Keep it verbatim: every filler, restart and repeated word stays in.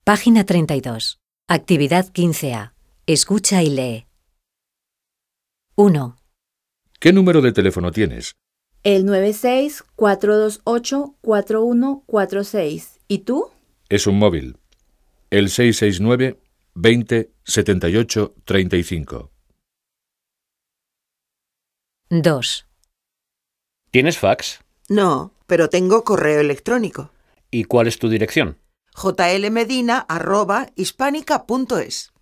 Página treinta y dos. Actividad quince A. Escucha y lee. uno. ¿Qué número de teléfono tienes? El nueve seis, cuatro dos ocho, cuatro uno cuatro seis. ¿Y tú? Es un móvil. El seis seis nueve, veinte, setenta y ocho, treinta y cinco. dos. ¿Tienes fax? No, pero tengo correo electrónico. ¿Y cuál es tu dirección? jlmedina arroba hispánica punto es.